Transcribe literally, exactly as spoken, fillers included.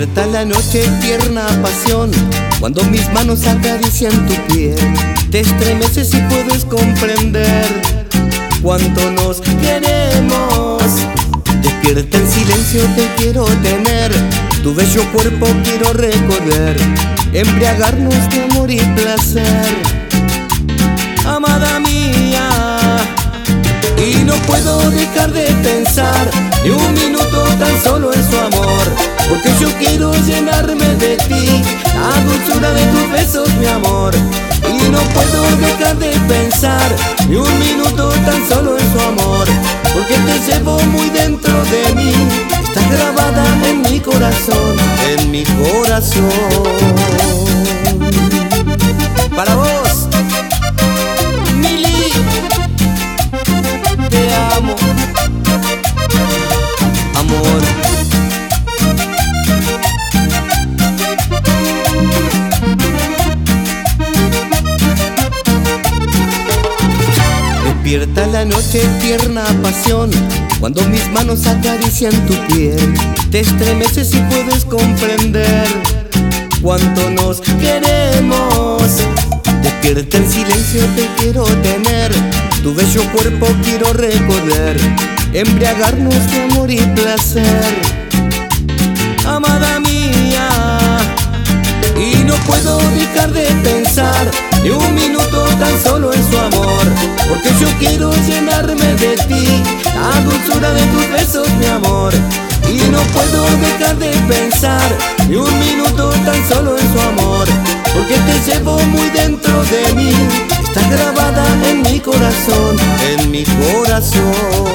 Despierta la noche tierna pasión, cuando mis manos acarician tu piel. Te estremeces y puedes comprender cuánto nos queremos. Despierta el silencio, te quiero tener, tu bello cuerpo quiero recorrer, embriagarnos de amor y placer, amada mía. Y no puedo dejar de pensar ni un minuto tan solo en su amor, porque yo quiero llenarme de ti, la dulzura de tus besos, mi amor. Y no puedo dejar de pensar ni un minuto tan solo en su amor, porque te llevo muy dentro de mí, estás grabada en mi corazón, en mi corazón. Para vos, Mili, te amo, amor. Despierta la noche tierna pasión, cuando mis manos acarician tu piel. Te estremeces y puedes comprender cuánto nos queremos. Despierta el silencio, te quiero tener, tu bello cuerpo quiero recorrer, embriagarnos de amor y placer, amada mía. Y no puedo dejar de pensar ni un minuto tan solo en su amor, porque yo quiero llenarme de ti, la dulzura de tus besos, mi amor. Y no puedo dejar de pensar ni un minuto tan solo en su amor, porque te llevo muy dentro de mí, estás grabada en mi corazón, en mi corazón.